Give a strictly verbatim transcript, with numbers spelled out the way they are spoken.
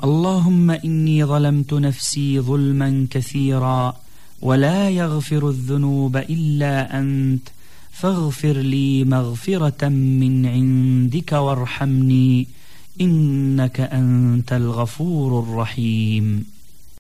اللهم إني ظلمت نفسي ظلما كثيرا ولا يغفر الذنوب إلا أنت فاغفر لي مغفرة من عندك وارحمني إنك أنت الغفور الرحيم.